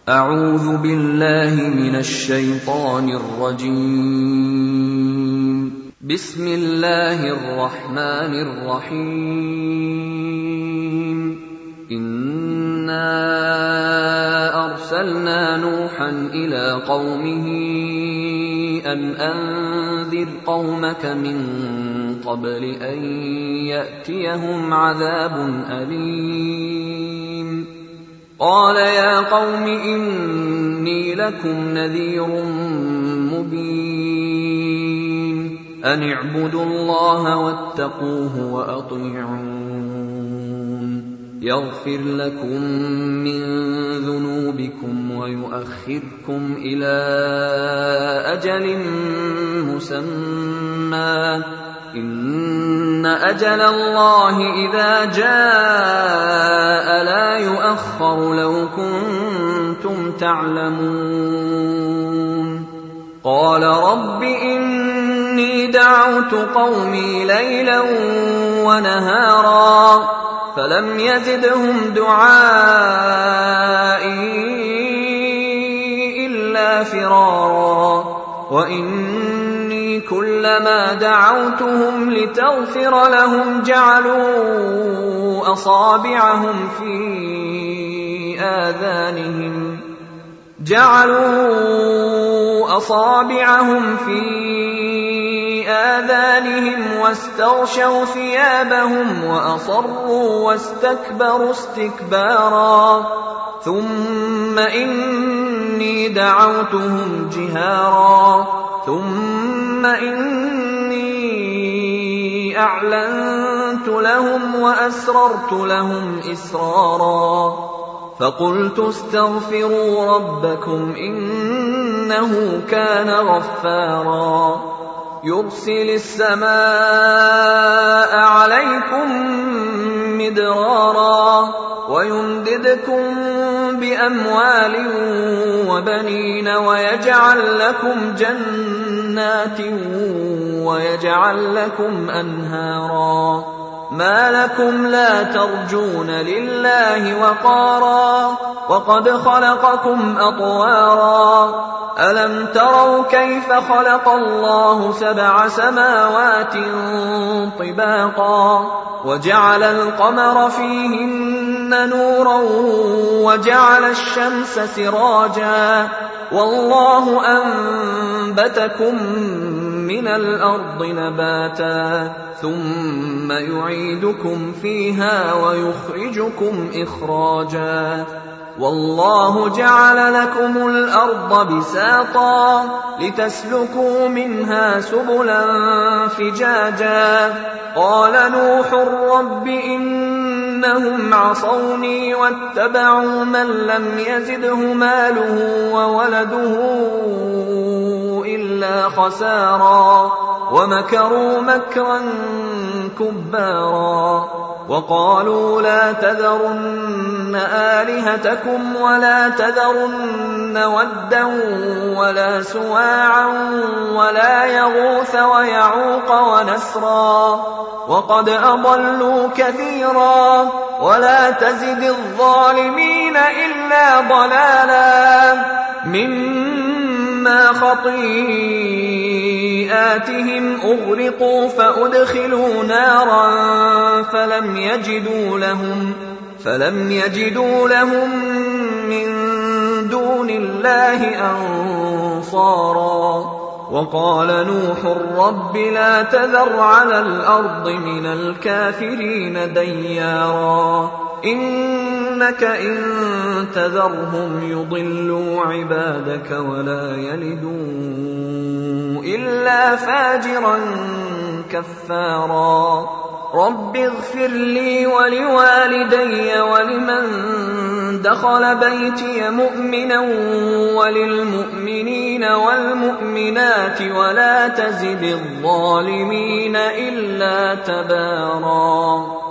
أعوذ بالله من الشيطان الرجيم. بسم الله الرحمن الرحيم. إنا أرسلنا نوحا إلى قومه أن أنذر قومك من قبل أن يأتيهم عذاب أليم. قال يا قوم إني لكم نذير مبين أن اعبدوا الله واتقوه وأطيعون يغفر لكم من ذنوبكم ويؤخركم إلى أجل مسمى إن أجل الله إذا جاء لا يؤخر لو كنتم تعلمون. قال رب إني دعوت قومي ليلا ونهارا فلم يزدهم دعائي إلا فرارا وإني كلما دعوتهم لتغفر لهم جعلوا أصابعهم في آذانهم واستغشوا ثيابهم وأصروا واستكبروا استكبارا ثم إني دعوتهم جهارا ثم إني أعلنت لهم وأسررت لهم إسرارا فقلت استغفروا ربكم إنه كان غفارا يرسل السماء عليكم مدرارا ويمددكم بأموال وبنين ويجعل لكم جنات ويجعل لكم أنهارا ما لكم لا ترجون لله وقارا وقد خلقكم أطوارا ألم تروا كيف خلق الله 7 سماوات طباقا وجعل القمر فيهن نورا وجعل الشمس سراجا والله أنبتكم من الأرض نباتا ثم يعيدكم فيها ويخرجكم إخراجا والله جعل لكم الأرض بساطا لتسلكوا منها سبلا فجاجا قال نوح رب إنهم عصوني واتبعوا من لم يزده ماله وولده إلا خسارا ومكروا مكرا كبارا وقالوا لا تذرن آلهتكم ولا تذرن ودا ولا سواعا ولا يغوث ويعوق ونسرا وقد أضلوا كثيرا ولا تزد الظالمين إلا ضلالا مما خطيئاتهم أغرقوا فأدخلوا نارا فلم يجدوا لهم من دون الله أنصارا وقال نوح رب لا تذر على الأرض من الكافرين ديارا إنك إن تذرهم يضلوا عبادك ولا يلدوا إلا فاجرا كفارا رب اغفر لي ولوالدي ولمن دخل بيتي مؤمنا وللمؤمنين والمؤمنات ولا تزد الظالمين إلا تبارا.